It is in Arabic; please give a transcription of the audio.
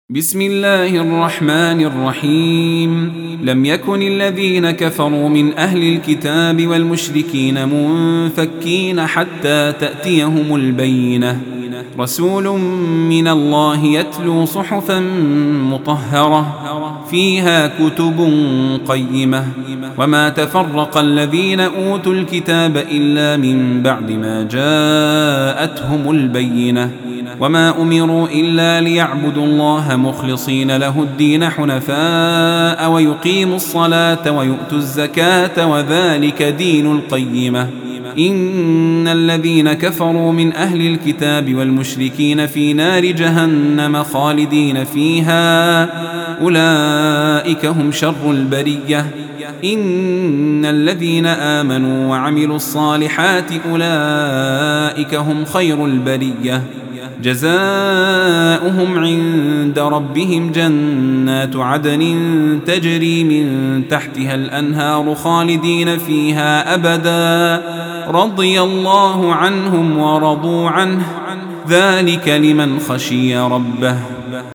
بسم الله الرحمن الرحيم. لم يكن الذين كفروا من أهل الكتاب والمشركين منفكين حتى تأتيهم البينة، رسول من الله يتلو صحفا مطهرة فيها كتب قيمة، وما تفرق الذين أوتوا الكتاب إلا من بعد ما جاءتهم البينة، وما أمروا إلا ليعبدوا الله مخلصين له الدين حنفاء ويقيموا الصلاة ويؤتوا الزكاة وذلك دين القيمة. إن الذين كفروا من أهل الكتاب والمشركين في نار جهنم خالدين فيها أولئك هم شر البرية. إن الذين آمنوا وعملوا الصالحات أولئك هم خير البرية، جزاؤهم عند ربهم جنات عدن تجري من تحتها الأنهار خالدين فيها أبدا، رضي الله عنهم ورضوا عنه، ذلك لمن خشي ربه.